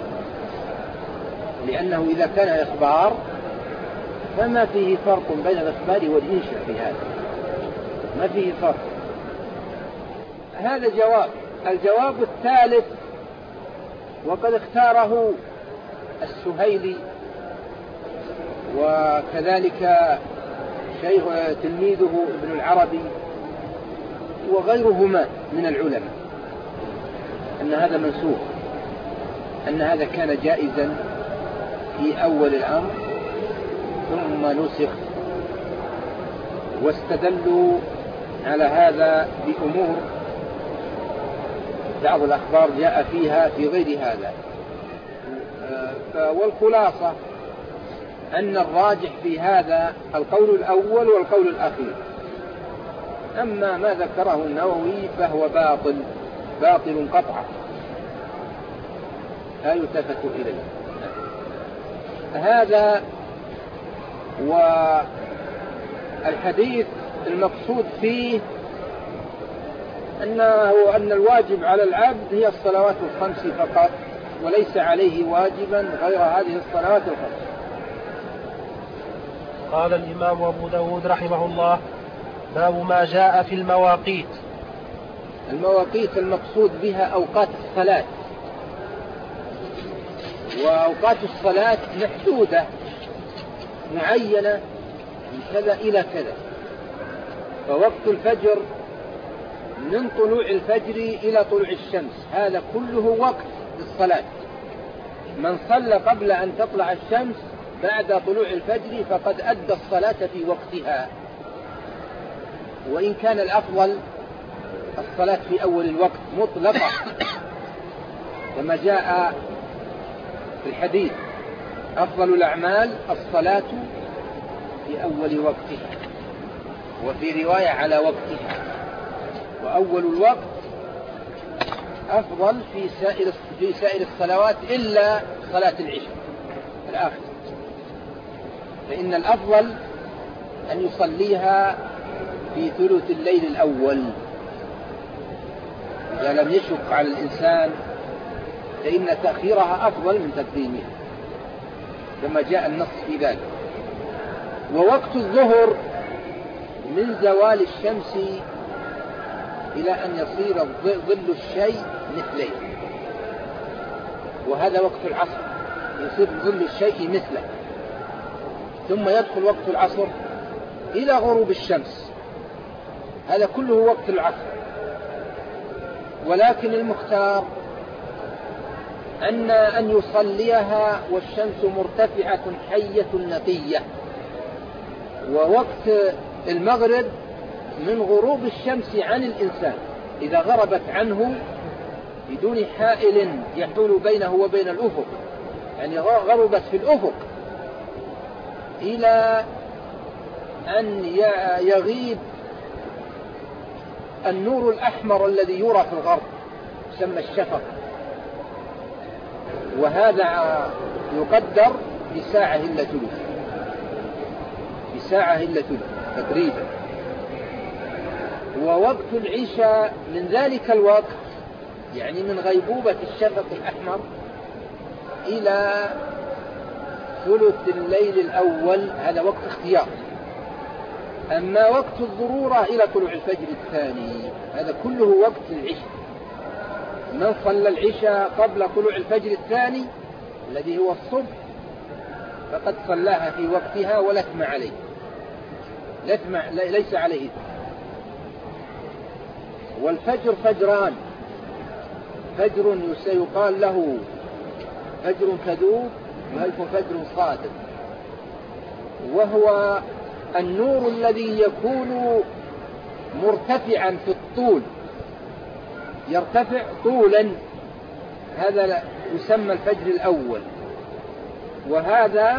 لأنه إذا كان إخبار فما فيه فرق بين الإخبار والإنشاء في هذا، ما فيه فرق. هذا جواب. الجواب الثالث وقد اختاره السهيلي وكذلك شيخ تلميذه ابن العربي وغيرهما من العلماء أن هذا منسوخ، أن هذا كان جائزا في أول الأمر ثم نسخ، واستدلوا على هذا بأمور بعض الأخبار جاء فيها في غير هذا. والخلاصة أن الراجح في هذا القول الأول والقول الأخير، أما ما ذكره النووي فهو باطل قطعا لا يلتفت إليه. هذا والحديث المقصود فيه أن الواجب على العبد هي الصلوات الخمس فقط، وليس عليه واجبا غير هذه الصلوات الخمس. قال الإمام أبو داود رحمه الله: باب ما جاء في المواقيت. المواقيت المقصود بها أوقات الصلاة، وأوقات الصلاة محدودة معينة من كذا إلى كذا. فوقت الفجر من طلوع الفجر إلى طلوع الشمس هذا كله وقت للصلاة. من صلى قبل أن تطلع الشمس بعد طلوع الفجر فقد أدى الصلاة في وقتها، وإن كان الأفضل الصلاة في أول الوقت مطلقة كما جاء في الحديث أفضل الأعمال الصلاة في أول وقتها، وفي رواية على وقتها، وأول الوقت أفضل في سائر الصلوات إلا صلاة العشاء الآخر، فإن الأفضل أن يصليها في ثلث الليل الأول إذا لم يشق على الإنسان، فإن تأخيرها أفضل من تقديمها كما جاء النص في ذلك. ووقت الظهر من زوال الشمس إلى أن يصير ظل الشيء مثله، وهذا وقت العصر يصير ظل الشيء مثله، ثم يدخل وقت العصر إلى غروب الشمس، هذا كله وقت العصر. ولكن المختار أن يصليها والشمس مرتفعة حية نقية. ووقت المغرب من غروب الشمس عن الإنسان إذا غربت عنه بدون حائل يحول بينه وبين الأفق، يعني غربت في الأفق إلى أن يغيب النور الأحمر الذي يرى في الغرب يسمى الشفق، وهذا يقدر بساعة إلا ثلث، بساعة إلا ثلث تقريبا. ووقت العشاء من ذلك الوقت، يعني من غيبوبة الشفق الأحمر إلى ثلث الليل الأول، هذا وقت اختيار. أما وقت الضرورة إلى طلوع الفجر الثاني، هذا كله وقت العشاء. من صلى العشاء قبل طلوع الفجر الثاني الذي هو الصبح فقد صلاها في وقتها ولا إثم عليه، ليس عليه. والفجر فجران، فجر يقال له فجر كذوب وفجر صادق، وهو النور الذي يكون مرتفعا في الطول، يرتفع طولا، هذا يسمى الفجر الأول. وهذا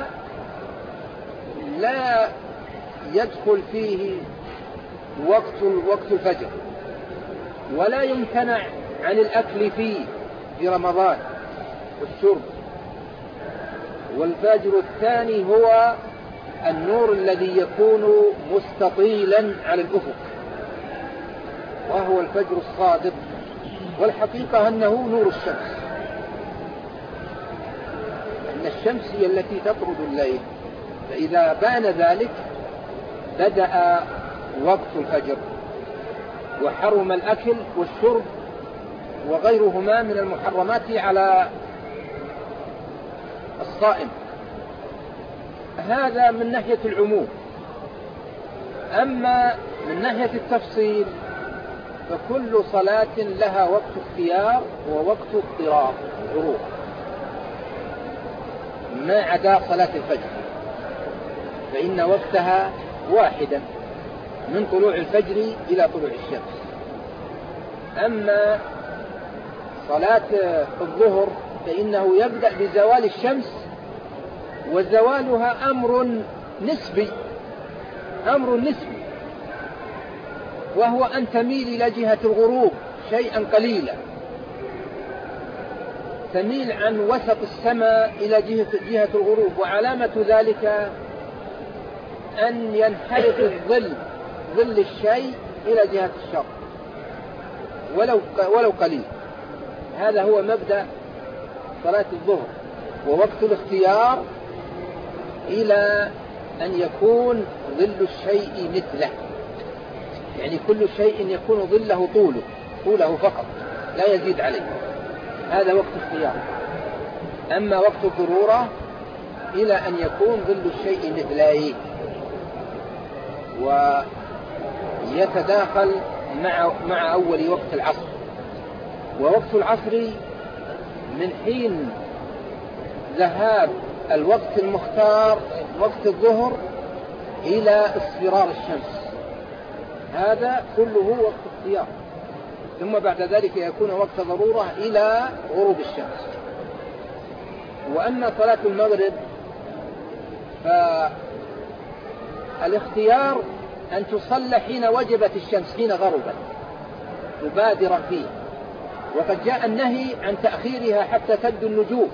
لا يدخل فيه وقت الفجر، ولا يمتنع عن الأكل فيه في رمضان والشرب. والفجر الثاني هو النور الذي يكون مستطيلا على الأفق، وهو الفجر الصادق، والحقيقة أنه نور الشمس، أن الشمس هي التي تطرد الليل. فإذا بان ذلك بدأ وقت الفجر، وحرم الأكل والشرب وغيرهما من المحرمات على الصائم. هذا من ناحية العموم. أما من ناحية التفصيل فكل صلاة لها وقت اختيار ووقت اضطرار ضرورة، ما عدا صلاة الفجر فإن وقتها واحدا من طلوع الفجر إلى طلوع الشمس. أما صلاة الظهر فإنه يبدأ بزوال الشمس، وزوالها أمر نسبي، وهو أن تميل إلى جهة الغروب شيئا قليلا، تميل عن وسط السماء إلى جهة الغروب. وعلامة ذلك أن ينحرف ظل الشيء إلى جهة الشرق ولو قليل. هذا هو مبدأ صلاة الظهر. ووقت الاختيار إلى أن يكون ظل الشيء مثله، يعني كل شيء يكون ظله طوله فقط لا يزيد عليه، هذا وقت اختيار. أما وقت الضرورة إلى أن يكون ظل الشيء مثله، ويتداخل مع أول وقت العصر. ووقت العصر من حين ذهاب الوقت المختار وقت الظهر إلى اصفرار الشمس، هذا كله وقت اختيار. ثم بعد ذلك يكون وقت ضرورة إلى غروب الشمس. وأما صلاة المغرب فالاختيار أن تصلى حين وجبت الشمس، حين غربت مبادرا فيه. وقد جاء النهي عن تأخيرها حتى تبدو النجوم،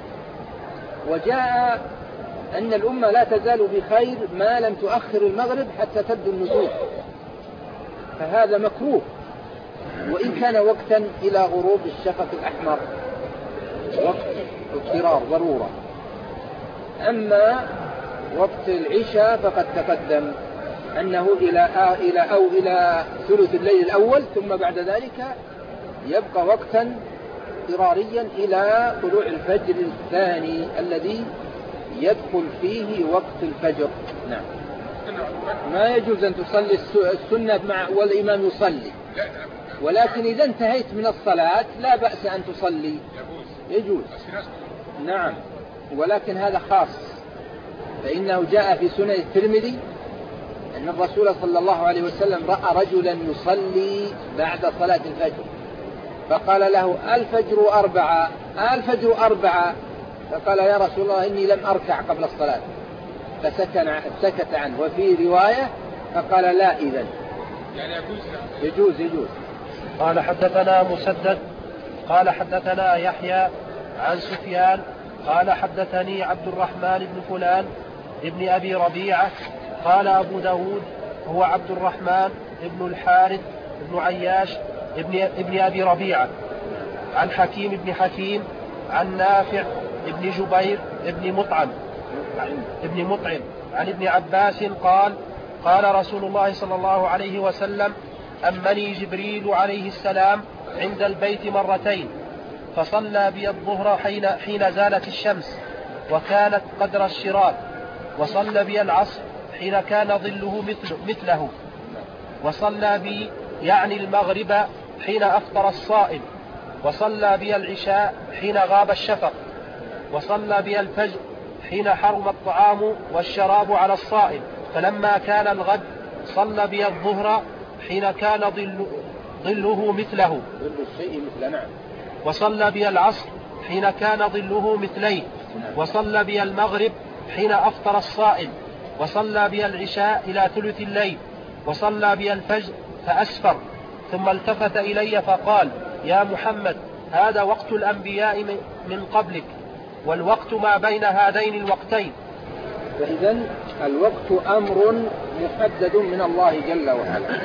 وجاء أن الأمة لا تزال بخير ما لم تؤخر المغرب حتى تبدو النجوم، فهذا مكروه وإن كان وقتا إلى غروب الشفق الأحمر، وقت اضطرار ضرورة. أما وقت العشاء فقد تقدم أنه إلى ثلث الليل الأول، ثم بعد ذلك يبقى وقتا اضطراريا إلى طلوع الفجر الثاني الذي يدخل فيه وقت الفجر. نعم. ما يجوز أن تصلي السنة والإمام يصلي، ولكن إذا انتهيت من الصلاة لا بأس أن تصلي، يجوز. نعم، ولكن هذا خاص، فإنه جاء في سنن الترمذي أن الرسول صلى الله عليه وسلم رأى رجلا يصلي بعد صلاة الفجر، فقال له: الفجر 4، الفجر 4. فقال: يا رسول الله إني لم أركع قبل الصلاة، فسكت عنه. وفي رواية فقال: لا، إذن يعني يجوز. قال حدثنا مسدد قال حدثنا يحيى عن سفيان قال حدثني عبد الرحمن بن فلان ابن أبي ربيعة قال أبو داود هو عبد الرحمن ابن الحارث ابن عياش ابن أبي ربيعة عن حكيم بن حكيم عن نافع ابن جبير ابن مطعم عن ابن عباس قال: قال رسول الله صلى الله عليه وسلم: أمني جبريل عليه السلام عند البيت مرتين، فصلى بي الظهر حين زالت الشمس وكانت قدر الشراك، وصلى بي العصر حين كان ظله مثله، وصلى بي يعني المغرب حين أفطر الصائم، وصلى بي العشاء حين غاب الشفق، وصلى بي الفجر حين حرم الطعام والشراب على الصائم، فلما كان الغد صلى بي الظهر حين كان ظله مثله، وصلى بي العصر حين كان ظله مثليه، وصلى بي المغرب حين أفطر الصائم، وصلى بي العشاء إلى ثلث الليل، وصلى بي الفجر فأسفر، ثم التفت إلي فقال: يا محمد، هذا وقت الأنبياء من قبلك، والوقت ما بين هذين الوقتين. فإذن الوقت أمر محدد من الله جل وعلا،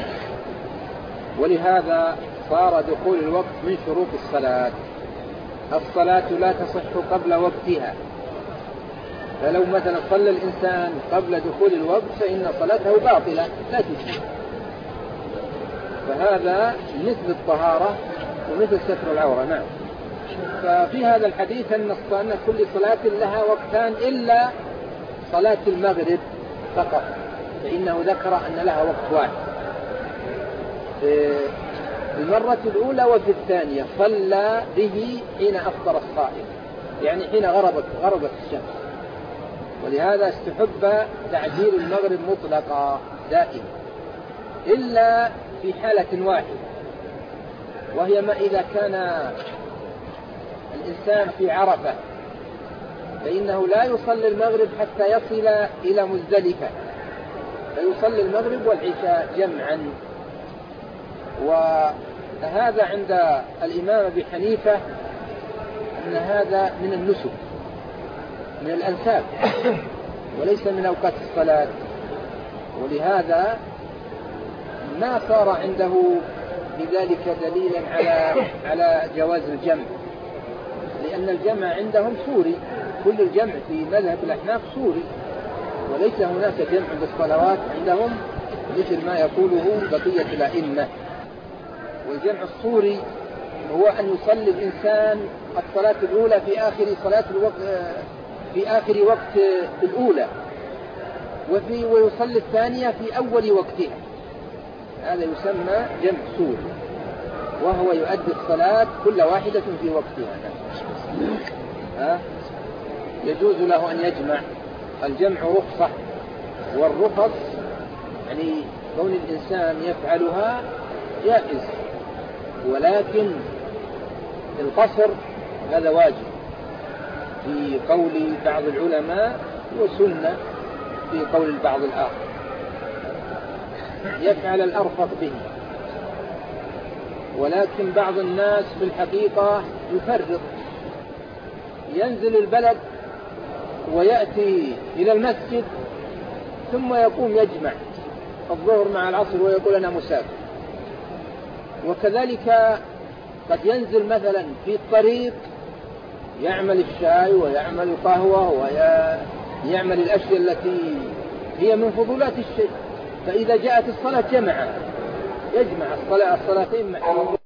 ولهذا صار دخول الوقت من شروط الصلاة. الصلاة لا تصح قبل وقتها، فلو مثلا صلى الإنسان قبل دخول الوقت فإن صلاته باطلة لا تجزي. فهذا مثل الطهارة ومثل ستر العورة. نعم. ففي هذا الحديث أن كل صلاة لها وقتان إلا صلاة المغرب فقط، فإنه ذكر أن لها وقت واحد في المرة الأولى وفي الثانية. صلى به حين أفطر الصائم، يعني حين غربت الشمس، ولهذا استحب تعجيل المغرب مطلقا دائما، إلا في حالة واحدة، وهي ما إذا كان الإنسان في عرفة، فإنه لا يصلي المغرب حتى يصل إلى مزدلفة، فيصلي المغرب والعشاء جمعا. وهذا عند الإمام أبي حنيفة أن هذا من النسك، من الأنساب، وليس من أوقات الصلاة، ولهذا ما صار عنده بذلك دليلا على جواز الجمع، لأن الجمع عندهم صوري، كل الجمع في مذهب الأحناف صوري، وليس هناك جمع بالصلوات عندهم مثل ما يقوله بقية الأئمة. والجمع الصوري هو أن يصلي الإنسان الصلاة الأولى في آخر وقت الأولى، ويصلي الثانية في أول وقتها، هذا يسمى جمع صوري، وهو يؤدي الصلاة كل واحدة في وقتها. يجوز له أن يجمع. الجمع رخصة، والرخص يعني كون الإنسان يفعلها جائز، ولكن القصر هذا واجب في قول بعض العلماء وسنة، في قول البعض الآخر، يفعل الأرفق به. ولكن بعض الناس في الحقيقة يفرط، ينزل البلد ويأتي إلى المسجد ثم يقوم يجمع الظهر مع العصر ويقول أنا مسافر. وكذلك قد ينزل مثلا في الطريق يعمل الشاي ويعمل القهوة ويعمل الأشياء التي هي من فضولات الشيء، فإذا جاءت الصلاة يجمع الصلاتين معا.